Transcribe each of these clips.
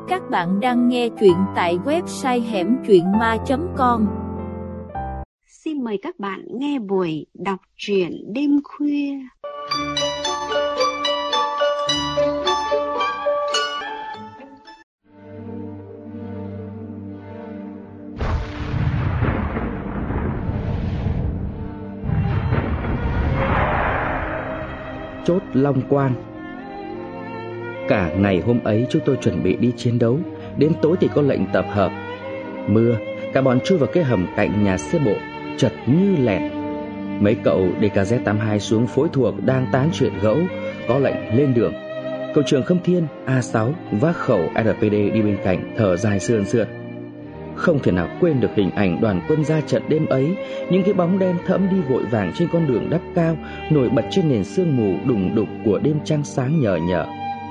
Các bạn đang nghe truyện tại website hẻmtruyện.ma.com. Xin mời các bạn nghe buổi đọc truyện đêm khuya. Chốt Long Quang. Cả ngày hôm ấy chúng tôi chuẩn bị đi chiến đấu. Đến tối thì có lệnh tập hợp. Mưa, cả bọn chui vào cái hầm cạnh nhà xe bộ, chật như lẹt. Mấy cậu DKZ82 xuống phối thuộc đang tán chuyện gẫu, có lệnh lên đường. Cậu trưởng Khâm Thiên A6 vác khẩu RPD đi bên cạnh, thở dài sườn sượt. Không thể nào quên được hình ảnh đoàn quân ra trận đêm ấy. Những cái bóng đen thẫm đi vội vàng trên con đường đắp cao, nổi bật trên nền sương mù đùng đục của đêm trăng sáng nhờ nhợ.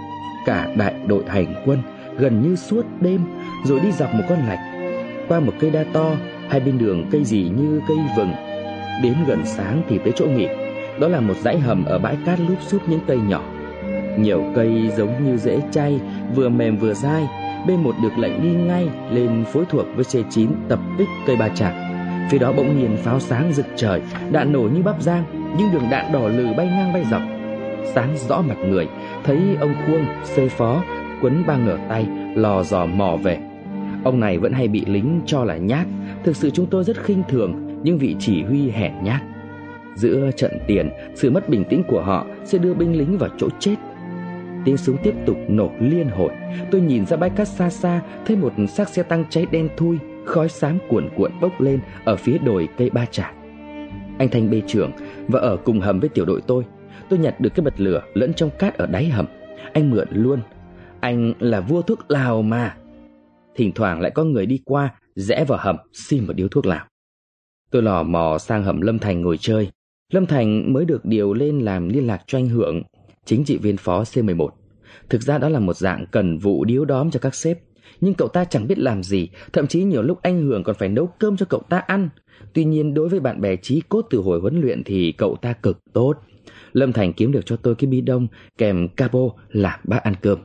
Cả đại đội hành quân gần như suốt đêm rồi đi dọc một con lạch, qua một cây đa to, hai bên đường cây gì như cây vừng. Đến gần sáng thì tới chỗ nghỉ. Đó là một dãy hầm ở bãi cát lúp xúp những cây nhỏ. Nhiều cây giống như rễ chai, vừa mềm vừa dai. B1 được lệnh đi ngay lên phối thuộc với C9 tập kích cây Ba Trạc. Phía đó bỗng nhiên pháo sáng rực trời, đạn nổ như bắp rang, những đường đạn đỏ lừ bay ngang bay dọc. Sáng rõ mặt người, thấy ông Khuông, C phó, quấn băng ở tay, lò dò mò về. Ông này vẫn hay bị lính cho là nhát. Thực sự chúng tôi rất khinh thường những vị chỉ huy hèn nhát. Giữa trận tiền, sự mất bình tĩnh của họ sẽ đưa binh lính vào chỗ chết. Tiếng súng tiếp tục nổ liên hồi. Tôi nhìn ra bãi cát xa xa, thấy một xác xe tăng cháy đen thui, khói xám cuồn cuộn bốc lên ở phía đồi cây Ba Trạc. Anh Thanh B trưởng và ở cùng hầm với tiểu đội tôi nhặt được cái bật lửa lẫn trong cát ở đáy hầm. Anh mượn luôn. Anh là vua thuốc lào mà. Thỉnh thoảng lại có người đi qua, rẽ vào hầm xin một điếu thuốc lào. Tôi lò mò sang hầm Lâm Thành ngồi chơi. Lâm Thành mới được điều lên làm liên lạc cho anh Hưởng, chính trị viên phó C11. Thực ra đó là một dạng cần vụ điếu đóm cho các sếp, nhưng cậu ta chẳng biết làm gì. Thậm chí nhiều lúc anh Hưởng còn phải nấu cơm cho cậu ta ăn. Tuy nhiên đối với bạn bè chí cốt từ hồi huấn luyện thì cậu ta cực tốt. Lâm Thành kiếm được cho tôi cái bi đông kèm capo làm bát ăn cơm.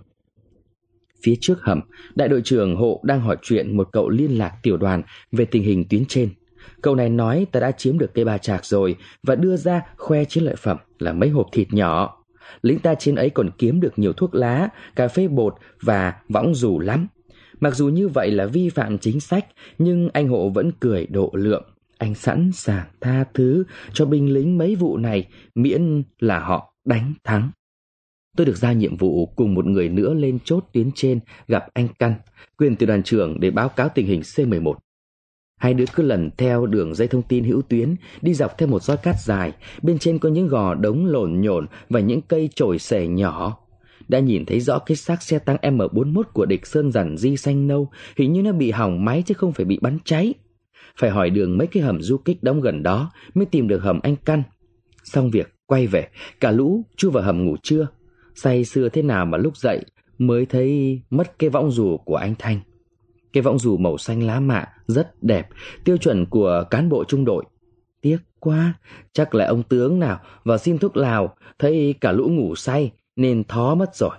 Phía trước hầm, đại đội trưởng Hộ đang hỏi chuyện một cậu liên lạc tiểu đoàn về tình hình tuyến trên. Cậu này nói ta đã chiếm được cây Ba Trạc rồi và đưa ra khoe chiến lợi phẩm là mấy hộp thịt nhỏ. Lính ta trên ấy còn kiếm được nhiều thuốc lá, cà phê bột và võng dù lắm. Mặc dù như vậy là vi phạm chính sách, nhưng anh Hộ vẫn cười độ lượng. Anh sẵn sàng tha thứ cho binh lính mấy vụ này, miễn là họ đánh thắng. Tôi được giao nhiệm vụ cùng một người nữa lên chốt tuyến trên gặp anh Căn, quyền tiểu đoàn trưởng, để báo cáo tình hình C11. Hai đứa cứ lần theo đường dây thông tin hữu tuyến, đi dọc theo một dõi cát dài. Bên trên có những gò đống lổn nhổn và những cây chổi xẻ nhỏ. Đã nhìn thấy rõ cái xác xe tăng M41 của địch sơn dằn di xanh nâu. Hình như nó bị hỏng máy chứ không phải bị bắn cháy. Phải hỏi đường mấy cái hầm du kích đóng gần đó mới tìm được hầm anh Căn. Xong việc quay về, cả lũ chui vào hầm ngủ trưa. Say sưa thế nào mà lúc dậy mới thấy mất cái võng dù của anh Thanh. Cái võng dù màu xanh lá mạ rất đẹp, tiêu chuẩn của cán bộ trung đội. Tiếc quá, chắc là ông tướng nào vào xin thuốc lào, thấy cả lũ ngủ say nên thó mất rồi.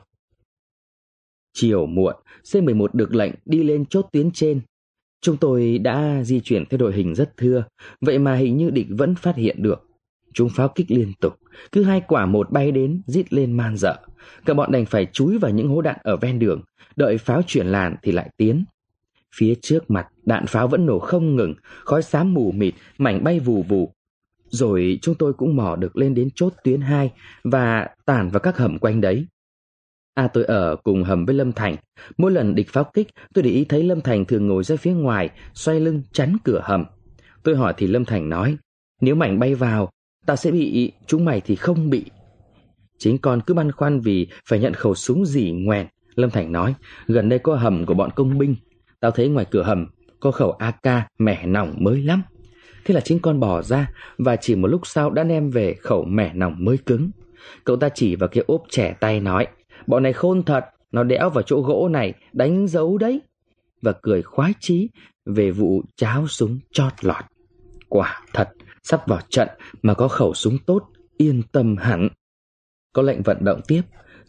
Chiều muộn, C11 được lệnh đi lên chốt tuyến trên. Chúng tôi đã di chuyển theo đội hình rất thưa, vậy mà hình như địch vẫn phát hiện được. Chúng pháo kích liên tục, cứ 2 quả một bay đến rít lên man dợ. Cả bọn đành phải chúi vào những hố đạn ở ven đường, đợi pháo chuyển làn thì lại tiến. Phía trước mặt đạn pháo vẫn nổ không ngừng, khói xám mù mịt, mảnh bay vù vù. Rồi chúng tôi cũng mò được lên đến chốt tuyến 2 và tản vào các hầm quanh đấy. Tôi ở cùng hầm với Lâm Thành. Mỗi lần địch pháo kích, tôi để ý thấy Lâm Thành thường ngồi ra phía ngoài, xoay lưng chắn cửa hầm. Tôi hỏi thì Lâm Thành nói, nếu mảnh bay vào, tao sẽ bị, chúng mày thì không bị. Chính con cứ băn khoăn vì phải nhận khẩu súng dỉ ngoèn. Lâm Thành nói, gần đây có hầm của bọn công binh. Tao thấy ngoài cửa hầm có khẩu AK mẻ nòng mới lắm. Thế là chính con bỏ ra và chỉ một lúc sau đã đem về khẩu mẻ nòng mới cứng. Cậu ta chỉ vào cái ốp trẻ tay nói, bọn này khôn thật, nó đẽo vào chỗ gỗ này đánh dấu đấy. Và cười khoái chí về vụ cháo súng chót lọt. Quả thật, sắp vào trận mà có khẩu súng tốt, yên tâm hẳn. Có lệnh vận động tiếp.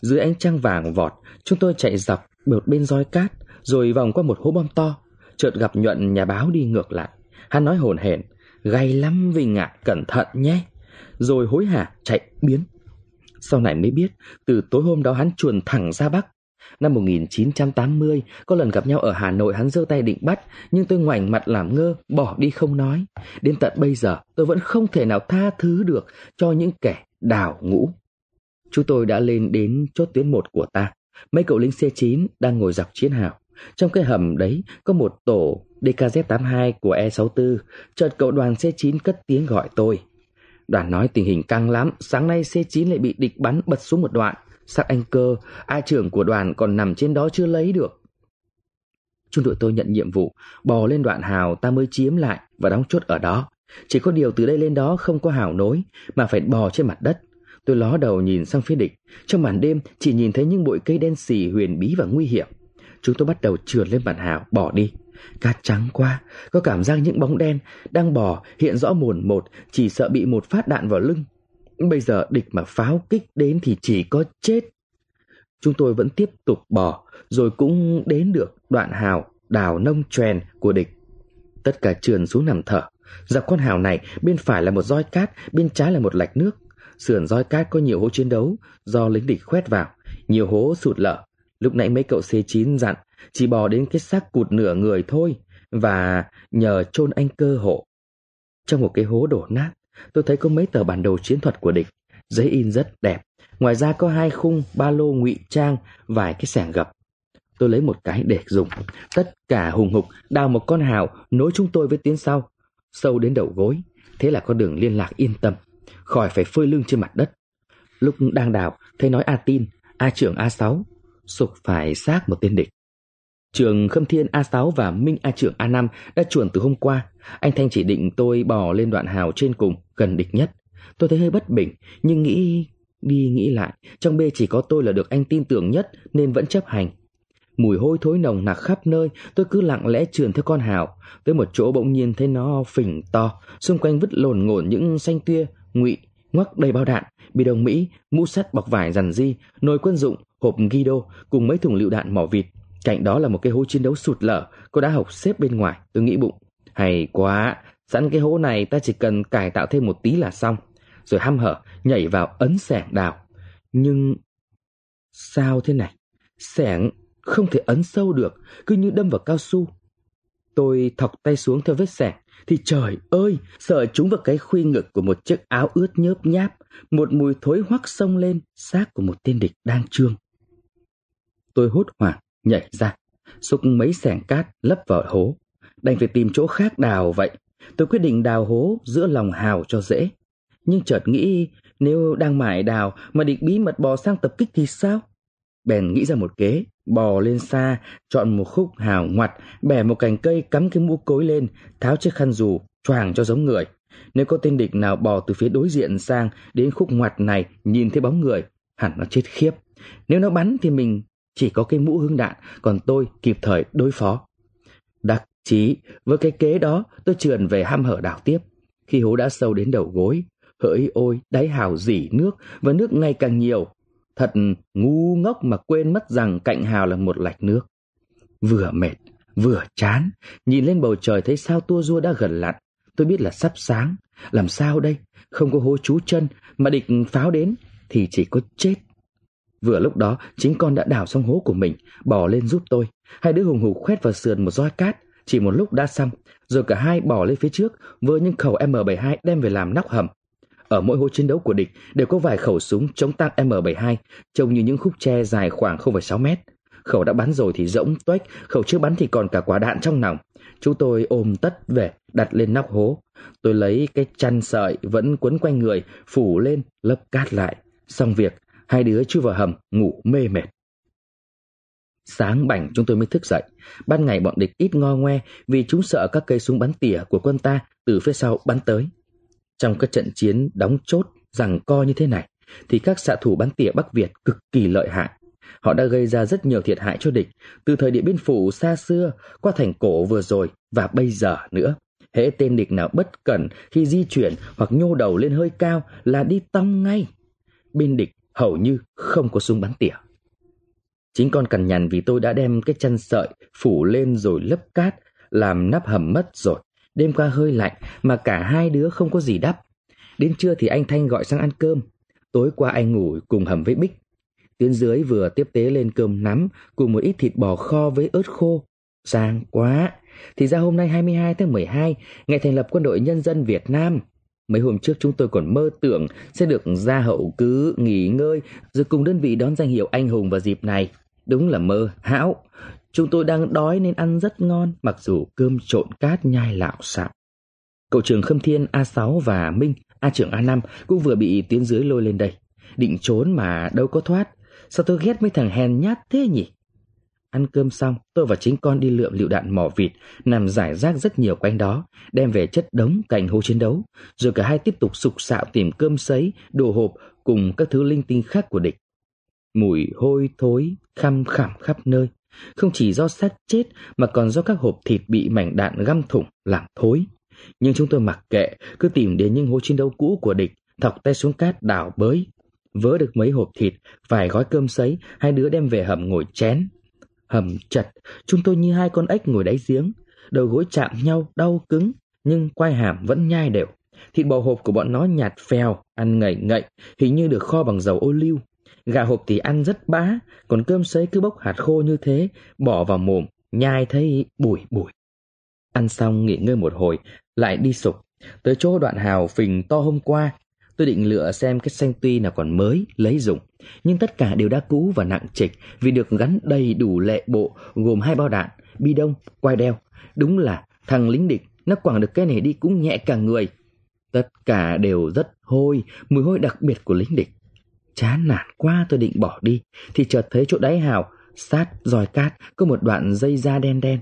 Dưới ánh trăng vàng vọt, chúng tôi chạy dọc một bên roi cát, rồi vòng qua một hố bom to. Chợt gặp Nhuận nhà báo đi ngược lại. Hắn nói hổn hển: "Gay lắm Vinh ạ, cẩn thận nhé." Rồi hối hả chạy biến. Sau này mới biết, từ tối hôm đó hắn chuồn thẳng ra Bắc. Năm 1980, có lần gặp nhau ở Hà Nội, hắn giơ tay định bắt, nhưng tôi ngoảnh mặt làm ngơ, bỏ đi không nói. Đến tận bây giờ, tôi vẫn không thể nào tha thứ được cho những kẻ đào ngũ. Chúng tôi đã lên đến chốt tuyến 1 của ta. Mấy cậu lính C9 đang ngồi dọc chiến hào. Trong cái hầm đấy có một tổ DKZ-82 của E64. Chợt cậu đoàn C9 cất tiếng gọi tôi. Đoàn nói tình hình căng lắm, sáng nay C9 lại bị địch bắn bật xuống một đoạn. Xác anh Cơ, A trưởng của đoàn còn nằm trên đó chưa lấy được. Trung đội tôi nhận nhiệm vụ bò lên đoạn hào ta mới chiếm lại và đóng chốt ở đó. Chỉ có điều từ đây lên đó không có hào nối, mà phải bò trên mặt đất. Tôi ló đầu nhìn sang phía địch. Trong màn đêm chỉ nhìn thấy những bụi cây đen xì huyền bí và nguy hiểm. Chúng tôi bắt đầu trườn lên mặt hào, bỏ đi. Cát trắng quá, có cảm giác những bóng đen đang bò hiện rõ mồn một, chỉ sợ bị một phát đạn vào lưng. Bây giờ địch mà pháo kích đến thì chỉ có chết. Chúng tôi vẫn tiếp tục bò, rồi cũng đến được đoạn hào đào nông chèn của địch. Tất cả trườn xuống nằm thở. Dọc con hào này, bên phải là một roi cát, bên trái là một lạch nước. Sườn roi cát có nhiều hố chiến đấu do lính địch khoét vào, nhiều hố sụt lở. Lúc nãy mấy cậu C9 dặn chỉ bò đến cái xác cụt nửa người thôi, và nhờ chôn anh Cơ hộ. Trong một cái hố đổ nát, tôi thấy có mấy tờ bản đồ chiến thuật của địch, giấy in rất đẹp. Ngoài ra có 2 khung ba lô ngụy trang, vài cái xẻng gập. Tôi lấy một cái để dùng. Tất cả hùng hục đào một con hào nối chúng tôi với tuyến sau, sâu đến đầu gối. Thế là có đường liên lạc yên tâm, khỏi phải phơi lưng trên mặt đất. Lúc đang đào, thấy nói A Tin, A trưởng A6 sục phải xác một tên địch. Trường Khâm Thiên A6 và Minh A trưởng A5 đã chuồn từ hôm qua. Anh Thanh chỉ định tôi bò lên đoạn hào trên cùng, gần địch nhất. Tôi thấy hơi bất bình, nhưng nghĩ đi nghĩ lại, trong B chỉ có tôi là được anh tin tưởng nhất nên vẫn chấp hành. Mùi hôi thối nồng nặc khắp nơi, tôi cứ lặng lẽ trườn theo con hào. Tới một chỗ bỗng nhiên thấy nó phình to, xung quanh vứt lồn ngổn những xanh tia ngụy ngoắc đầy bao đạn, bi đồng Mỹ, mũ sắt bọc vải rằn ri, nồi quân dụng, hộp Guido cùng mấy thùng lựu đạn mỏ vịt. Cạnh đó là một cái hố chiến đấu sụt lở, có đá hộc xếp bên ngoài. Tôi nghĩ bụng, hay quá, sẵn cái hố này ta chỉ cần cải tạo thêm một tí là xong. Rồi hăm hở nhảy vào ấn xẻng đào. Nhưng sao thế này? Xẻng không thể ấn sâu được, cứ như đâm vào cao su. Tôi thọc tay xuống theo vết xẻng thì trời ơi, sợ trúng vào cái khuy ngực của một chiếc áo ướt nhớp nháp. Một mùi thối hoắc xông lên, xác của một tên địch đang chương. Tôi hốt hoảng nhảy ra, xúc mấy xẻng cát lấp vào hố. Đành phải tìm chỗ khác đào vậy. Tôi quyết định đào hố giữa lòng hào cho dễ. Nhưng chợt nghĩ, nếu đang mải đào mà địch bí mật bò sang tập kích thì sao? Bèn nghĩ ra một kế, bò lên xa, chọn một khúc hào ngoặt, bẻ một cành cây, cắm cái mũ cối lên, tháo chiếc khăn dù, choàng cho giống người. Nếu có tên địch nào bò từ phía đối diện sang đến khúc ngoặt này, nhìn thấy bóng người, hẳn nó chết khiếp. Nếu nó bắn thì mình chỉ có cái mũ hứng đạn, còn tôi kịp thời đối phó. Đắc chí với cái kế đó, tôi trườn về hăm hở đào tiếp. Khi hố đã sâu đến đầu gối, hỡi ôi, đáy hào rỉ nước và nước ngày càng nhiều. Thật ngu ngốc mà quên mất rằng cạnh hào là một lạch nước. Vừa mệt, vừa chán, nhìn lên bầu trời thấy sao tua rua đã gần lặn. Tôi biết là sắp sáng, làm sao đây? Không có hố trú chân, mà địch pháo đến thì chỉ có chết. Vừa lúc đó, chính con đã đào xong hố của mình, bò lên giúp tôi. Hai đứa hùng hục khoét vào sườn một roi cát, chỉ một lúc đã xong. Rồi cả hai bò lên phía trước, vơ những khẩu M72 đem về làm nóc hầm. Ở mỗi hố chiến đấu của địch đều có vài khẩu súng chống tăng M72, trông như những khúc tre dài khoảng 0,6 mét. Khẩu đã bắn rồi thì rỗng toách, khẩu chưa bắn thì còn cả quả đạn trong nòng. Chúng tôi ôm tất về, đặt lên nóc hố. Tôi lấy cái chăn sợi vẫn quấn quanh người, phủ lên, lấp cát lại. Xong việc, hai đứa chui vào hầm, ngủ mê mệt. Sáng bảnh chúng tôi mới thức dậy. Ban ngày bọn địch ít ngo ngoe vì chúng sợ các cây súng bắn tỉa của quân ta từ phía sau bắn tới. Trong các trận chiến đóng chốt giằng co như thế này thì các xạ thủ bắn tỉa Bắc Việt cực kỳ lợi hại. Họ đã gây ra rất nhiều thiệt hại cho địch, từ thời Điện Biên Phủ xa xưa qua thành Cổ vừa rồi và bây giờ nữa. Hễ tên địch nào bất cẩn khi di chuyển hoặc nhô đầu lên hơi cao là đi tong ngay. Bên địch hầu như không có súng bắn tỉa. Chính con cằn nhằn vì tôi đã đem cái chăn sợi phủ lên rồi lấp cát, làm nắp hầm mất rồi. Đêm qua hơi lạnh mà cả hai đứa không có gì đắp. Đến trưa thì anh Thanh gọi sang ăn cơm. Tối qua anh ngủ cùng hầm với Bích. Tuyến dưới vừa tiếp tế lên cơm nắm cùng một ít thịt bò kho với ớt khô. Sang quá. Thì ra hôm nay 22 tháng 12, ngày thành lập Quân đội Nhân dân Việt Nam. Mấy hôm trước chúng tôi còn mơ tưởng sẽ được ra hậu cứ, nghỉ ngơi, rồi cùng đơn vị đón danh hiệu anh hùng vào dịp này. Đúng là mơ hão. Chúng tôi đang đói nên ăn rất ngon, mặc dù cơm trộn cát nhai lạo xạo. Cậu trưởng Khâm Thiên A6 và Minh, A trưởng A5 cũng vừa bị tuyến dưới lôi lên đây. Định trốn mà đâu có thoát. Sao tôi ghét mấy thằng hèn nhát thế nhỉ? Ăn cơm xong, tôi và chính con đi lượm lựu đạn mỏ vịt, nằm rải rác rất nhiều quanh đó, đem về chất đống cạnh hố chiến đấu. Rồi cả hai tiếp tục sục sạo tìm cơm sấy, đồ hộp cùng các thứ linh tinh khác của địch. Mùi hôi thối, khăm khẳm khắp nơi. Không chỉ do xác chết mà còn do các hộp thịt bị mảnh đạn găm thủng làm thối. Nhưng chúng tôi mặc kệ, cứ tìm đến những hố chiến đấu cũ của địch, thọc tay xuống cát đào bới. Vớ được mấy hộp thịt, vài gói cơm sấy, hai đứa đem về hầm ngồi chén. Hầm chật, chúng tôi như hai con ếch ngồi đáy giếng, đầu gối chạm nhau đau cứng, nhưng quai hàm vẫn nhai đều. Thịt bò hộp của bọn nó nhạt phèo, ăn ngậy ngậy, hình như được kho bằng dầu ô liu. Gà hộp thì ăn rất bã, còn cơm sấy cứ bốc hạt khô như thế, bỏ vào mồm, nhai thấy bùi bùi. Ăn xong nghỉ ngơi một hồi, lại đi sục. Tới chỗ Đoạn Hào phình to hôm qua, tôi định lựa xem cái xanh tuy nào còn mới, lấy dùng. Nhưng tất cả đều đã cũ và nặng trịch vì được gắn đầy đủ lệ bộ, gồm 2 bao đạn, bi đông, quai đeo. Đúng là thằng lính địch, nó quẳng được cái này đi cũng nhẹ cả người. Tất cả đều rất hôi, mùi hôi đặc biệt của lính địch. Chán nản quá tôi định bỏ đi, thì chợt thấy chỗ đáy hào, sát dòi cát, có một đoạn dây da đen đen.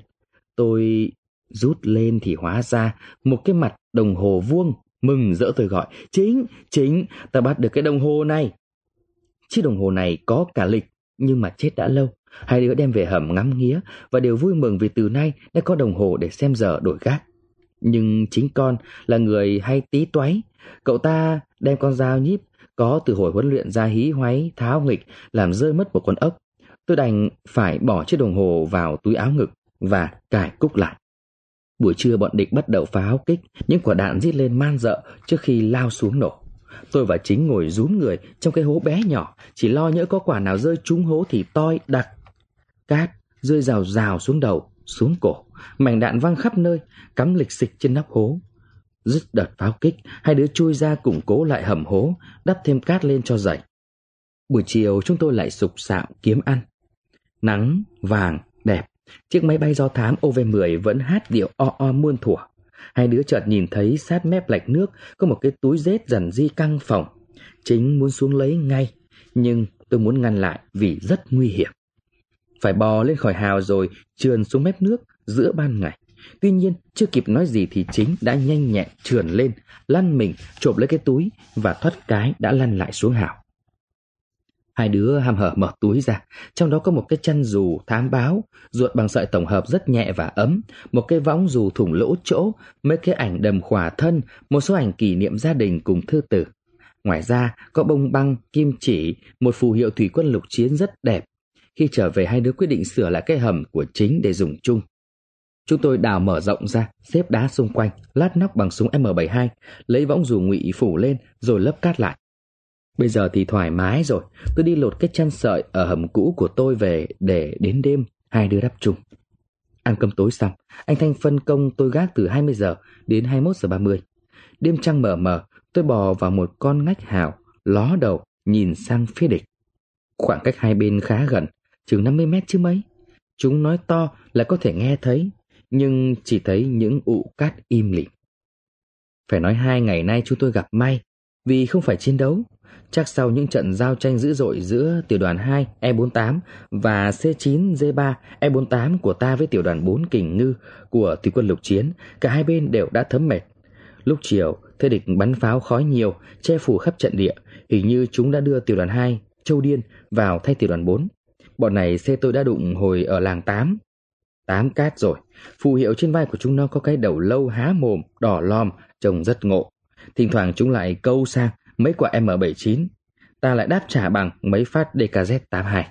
Tôi rút lên thì hóa ra một cái mặt đồng hồ vuông. Mừng rỡ tôi gọi, Chính, ta bắt được cái đồng hồ này. Chiếc đồng hồ này có cả lịch, nhưng mà chết đã lâu. Hai đứa đem về hầm ngắm nghía và đều vui mừng vì từ nay đã có đồng hồ để xem giờ đổi gác. Nhưng chính con là người hay tí toái. Cậu ta đem con dao nhíp có từ hồi huấn luyện ra hí hoáy tháo nghịch, làm rơi mất một con ốc. Tôi đành phải bỏ chiếc đồng hồ vào túi áo ngực và cài cúc lại. Buổi trưa bọn địch bắt đầu pháo kích, những quả đạn rít lên man rợ trước khi lao xuống nổ. Tôi và Chính ngồi rúm người trong cái hố bé nhỏ, chỉ lo nhỡ có quả nào rơi trúng hố thì toi đặc. Cát rơi rào rào xuống đầu, xuống cổ, mảnh đạn văng khắp nơi, cắm lịch xịch trên nóc hố. Dứt đợt pháo kích, hai đứa chui ra củng cố lại hầm hố, đắp thêm cát lên cho dày. Buổi chiều chúng tôi lại sục sạo kiếm ăn. Nắng vàng đẹp, chiếc máy bay do thám OV-10 vẫn hát điệu o o muôn thuở. Hai đứa chợt nhìn thấy sát mép lạch nước có một cái túi rết dần di căng phồng. Chính muốn xuống lấy ngay, nhưng tôi muốn ngăn lại vì rất nguy hiểm. Phải bò lên khỏi hào rồi trườn xuống mép nước giữa ban ngày. Tuy nhiên chưa kịp nói gì thì Chính đã nhanh nhẹn trườn lên, lăn mình chộp lấy cái túi và thoát cái đã lăn lại xuống hào. Hai đứa hăm hở mở túi ra, trong đó có một cái chăn dù thám báo, ruột bằng sợi tổng hợp rất nhẹ và ấm, một cái võng dù thủng lỗ chỗ, mấy cái ảnh đầm khỏa thân, một số ảnh kỷ niệm gia đình cùng thư tử. Ngoài ra có bông băng, kim chỉ, một phù hiệu thủy quân lục chiến rất đẹp. Khi trở về hai đứa quyết định sửa lại cái hầm của Chính để dùng chung. Chúng tôi đào mở rộng ra, xếp đá xung quanh, lát nóc bằng súng M72, lấy võng dù ngụy phủ lên rồi lấp cát lại. Bây giờ thì thoải mái rồi, tôi đi lột cái chăn sợi ở hầm cũ của tôi về để đến đêm hai đứa đắp chung. Ăn cơm tối xong, anh Thanh phân công tôi gác từ 20 giờ đến 21 giờ 30. Đêm trăng mờ mờ, tôi bò vào một con ngách hào, ló đầu nhìn sang phía địch. Khoảng cách hai bên khá gần, chừng 50 mét chứ mấy. Chúng nói to là có thể nghe thấy, nhưng chỉ thấy những ụ cát im lìm. Phải nói 2 ngày nay chúng tôi gặp may, vì không phải chiến đấu. Chắc sau những trận giao tranh dữ dội giữa tiểu đoàn 2 E48 và C9 D3 E48 của ta với tiểu đoàn 4 Kình Ngư của thủy quân lục chiến, cả hai bên đều đã thấm mệt. Lúc chiều, thế địch bắn pháo khói nhiều, che phủ khắp trận địa, hình như chúng đã đưa tiểu đoàn 2 Châu Điên vào thay tiểu đoàn 4. Bọn này xe tôi đã đụng hồi ở làng 8 cát rồi. Phù hiệu trên vai của chúng nó có cái đầu lâu há mồm, đỏ lòm, trông rất ngộ. Thỉnh thoảng chúng lại câu sang mấy quả M79. ta lại đáp trả bằng mấy phát DKZ-82.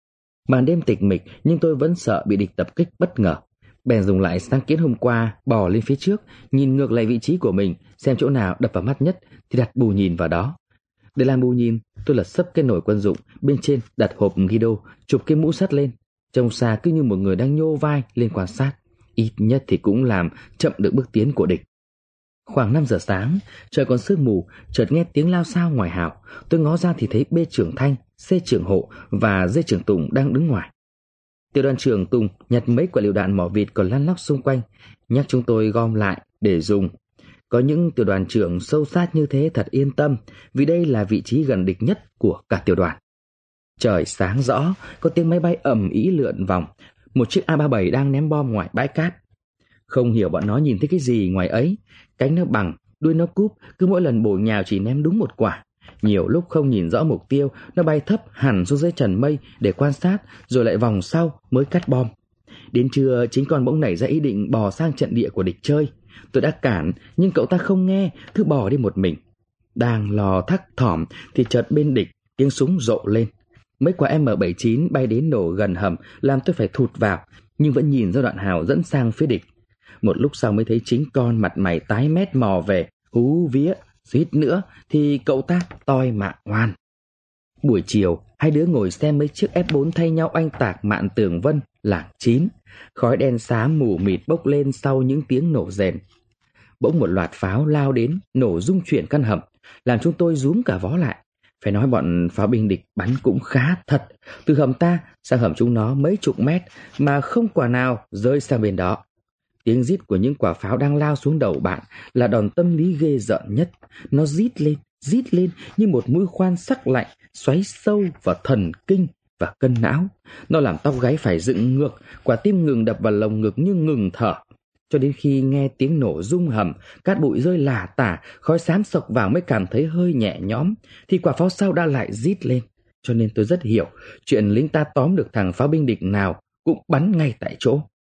Màn đêm tịch mịch nhưng tôi vẫn sợ bị địch tập kích bất ngờ. Bèn dùng lại sáng kiến hôm qua, bò lên phía trước, nhìn ngược lại vị trí của mình, xem chỗ nào đập vào mắt nhất thì đặt bù nhìn vào đó. Để làm bù nhìn, tôi lật xấp cái nồi quân dụng, bên trên đặt hộp Guido, chụp cái mũ sắt lên. Trông xa cứ như một người đang nhô vai lên quan sát, ít nhất thì cũng làm chậm được bước tiến của địch. Khoảng 5 giờ sáng, trời còn sương mù, chợt nghe tiếng lao xao ngoài hào. Tôi ngó ra thì thấy B trưởng Thanh, C trưởng Hộ và D trưởng Tùng đang đứng ngoài. Tiểu đoàn trưởng Tùng nhặt mấy quả lựu đạn mỏ vịt còn lăn lóc xung quanh, nhắc chúng tôi gom lại để dùng. Có những tiểu đoàn trưởng sâu sát như thế thật yên tâm, vì đây là vị trí gần địch nhất của cả tiểu đoàn. Trời sáng rõ, có tiếng máy bay ầm ĩ lượn vòng. Một chiếc A-37 đang ném bom ngoài bãi cát. Không hiểu bọn nó nhìn thấy cái gì ngoài ấy. Cánh nó bằng, đuôi nó cúp, cứ mỗi lần bổ nhào chỉ ném đúng một quả. Nhiều lúc không nhìn rõ mục tiêu, nó bay thấp hẳn xuống dưới trần mây để quan sát, rồi lại vòng sau mới cắt bom. Đến trưa, chính con bỗng nảy ra ý định bò sang trận địa của địch chơi. Tôi đã cản, nhưng cậu ta không nghe, cứ bò đi một mình. Đang lò thắc thỏm thì chợt bên địch tiếng súng rộ lên. Mấy quả M79 bay đến nổ gần hầm, làm tôi phải thụt vào, nhưng vẫn nhìn ra đoạn hào dẫn sang phía địch. Một lúc sau mới thấy chính con mặt mày tái mét mò về, hú vía, suýt nữa thì cậu ta toi mạng oan. Buổi chiều, hai đứa ngồi xem mấy chiếc F4 thay nhau oanh tạc mạn Tường Vân, làng 9. Khói đen xám mù mịt bốc lên sau những tiếng nổ rền. Bỗng một loạt pháo lao đến, nổ rung chuyển căn hầm, làm chúng tôi rúm cả vó lại. Phải nói bọn pháo binh địch bắn cũng khá thật. Từ hầm ta sang hầm chúng nó mấy chục mét mà không quả nào rơi sang bên đó. Tiếng rít của những quả pháo đang lao xuống đầu bạn là đòn tâm lý ghê rợn nhất. Nó rít lên như một mũi khoan sắc lạnh xoáy sâu vào thần kinh và cân não. Nó làm tóc gáy phải dựng ngược, quả tim ngừng đập vào lồng ngực như ngừng thở. Cho đến khi nghe tiếng nổ rung hầm, cát bụi rơi lả tả, khói xám sộc vào mới cảm thấy hơi nhẹ nhõm, thì quả pháo sau đã lại rít lên. Cho nên tôi rất hiểu chuyện lính ta tóm được thằng pháo binh địch nào cũng bắn ngay tại chỗ.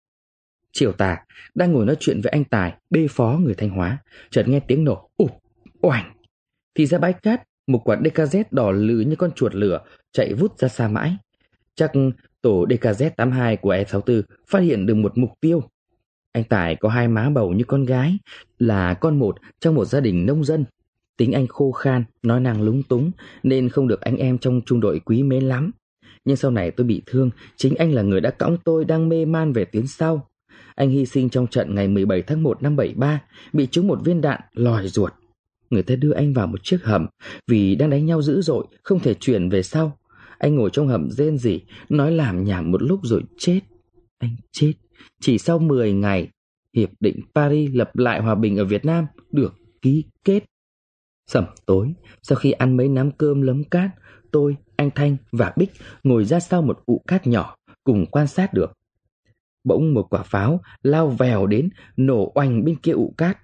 Chiều tà, đang ngồi nói chuyện với anh Tài, bê phó người Thanh Hóa, chợt nghe tiếng nổ ụp, oành. Thì ra bãi cát, một quả DKZ đỏ lừ như con chuột lửa chạy vút ra xa mãi. Chắc tổ DKZ-82 của E-64 phát hiện được một mục tiêu. Anh Tài có hai má bầu như con gái, là con một trong một gia đình nông dân. Tính anh khô khan, nói năng lúng túng nên không được anh em trong trung đội quý mến lắm. Nhưng sau này tôi bị thương, chính anh là người đã cõng tôi đang mê man về tuyến sau. Anh hy sinh trong trận ngày 17 tháng 1 năm 73, bị trúng một viên đạn lòi ruột. Người ta đưa anh vào một chiếc hầm, vì đang đánh nhau dữ dội, không thể chuyển về sau. Anh ngồi trong hầm rên rỉ, nói lảm nhảm một lúc rồi chết. Anh chết. Chỉ sau 10 ngày, Hiệp định Paris lập lại hòa bình ở Việt Nam được ký kết. Sẩm tối, sau khi ăn mấy nắm cơm lấm cát, tôi, anh Thanh và Bích ngồi ra sau một ụ cát nhỏ, cùng quan sát được. Bỗng một quả pháo lao vèo đến, nổ oanh bên kia ụ cát.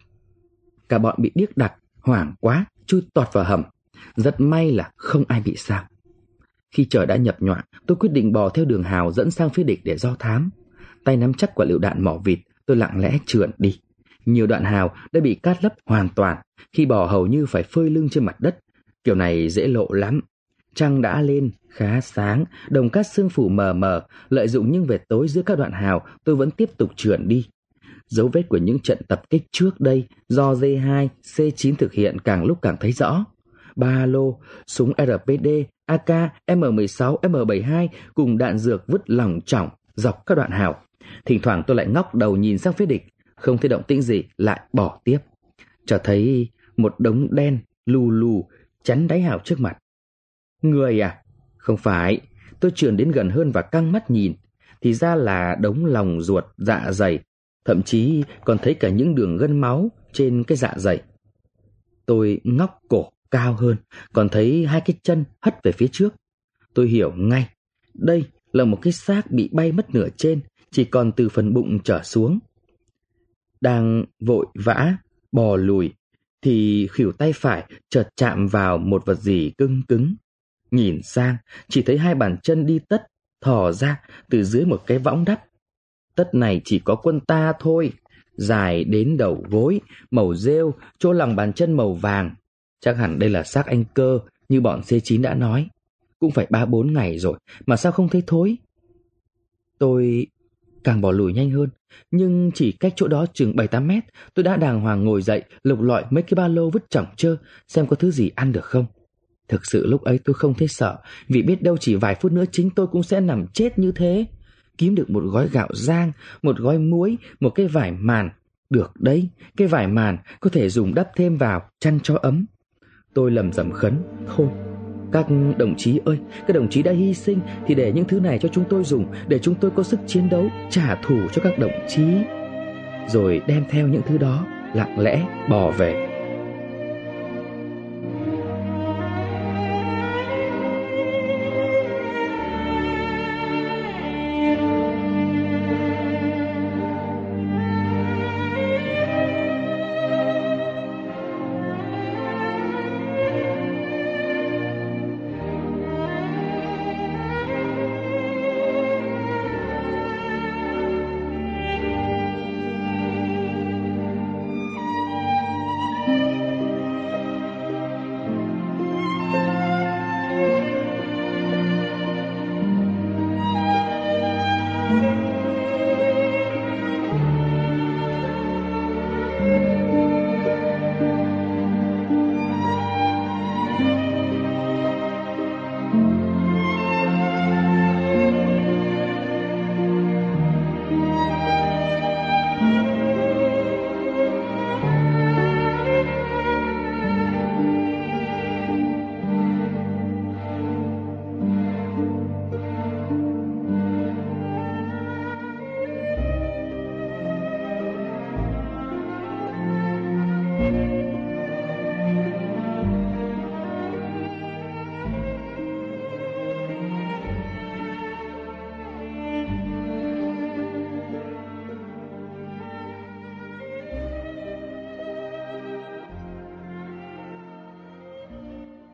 Cả bọn bị điếc đặc, hoảng quá, chui tọt vào hầm. Rất may là không ai bị sao. Khi trời đã nhập nhoạng, tôi quyết định bò theo đường hào dẫn sang phía địch để do thám. Tay nắm chắc quả lựu đạn mỏ vịt, tôi lặng lẽ trườn đi. Nhiều đoạn hào đã bị cát lấp hoàn toàn, khi bò hầu như phải phơi lưng trên mặt đất. Kiểu này dễ lộ lắm. Trăng đã lên, khá sáng, đồng cát sương phủ mờ mờ, lợi dụng những vệt tối giữa các đoạn hào, tôi vẫn tiếp tục trườn đi. Dấu vết của những trận tập kích trước đây do D2, C9 thực hiện càng lúc càng thấy rõ. Ba lô, súng RPG, AK, M16, M72 cùng đạn dược vứt lỏng chỏng dọc các đoạn hào. Thỉnh thoảng tôi lại ngóc đầu nhìn sang phía địch, không thấy động tĩnh gì lại bỏ tiếp. Chợt thấy một đống đen lù lù chắn đáy hào trước mặt. Người à? Không phải. Tôi trườn đến gần hơn và căng mắt nhìn. Thì ra là đống lòng ruột, dạ dày. Thậm chí còn thấy cả những đường gân máu trên cái dạ dày. Tôi ngóc cổ cao hơn, còn thấy hai cái chân hất về phía trước. Tôi hiểu ngay, đây là một cái xác bị bay mất nửa trên, chỉ còn từ phần bụng trở xuống. Đang vội vã bò lùi thì khuỷu tay phải chợt chạm vào một vật gì cứng cứng. Nhìn sang, chỉ thấy hai bàn chân đi tất thò ra từ dưới một cái võng đắp. Tất này chỉ có quân ta thôi, dài đến đầu gối, màu rêu, chỗ lòng bàn chân màu vàng. Chắc hẳn đây là xác anh Cơ, Như bọn C9 đã nói, cũng phải 3-4 ngày rồi mà sao không thấy thối. Tôi càng bỏ lùi nhanh hơn, nhưng chỉ cách chỗ đó chừng 7-8 mét, tôi đã đàng hoàng ngồi dậy lục lọi mấy cái ba lô vứt chỏng chơ xem có thứ gì ăn được không. Thực sự lúc ấy tôi không thấy sợ, vì biết đâu chỉ vài phút nữa chính tôi cũng sẽ nằm chết như thế. Kiếm được một gói gạo rang, một gói muối, một cái vải màn. Được đấy, cái vải màn có thể dùng đắp thêm vào chăn cho ấm. Tôi lẩm rẩm khấn, thôi, các đồng chí ơi, các đồng chí đã hy sinh thì để những thứ này cho chúng tôi dùng, để chúng tôi có sức chiến đấu, trả thù cho các đồng chí. Rồi đem theo những thứ đó, lặng lẽ bỏ về.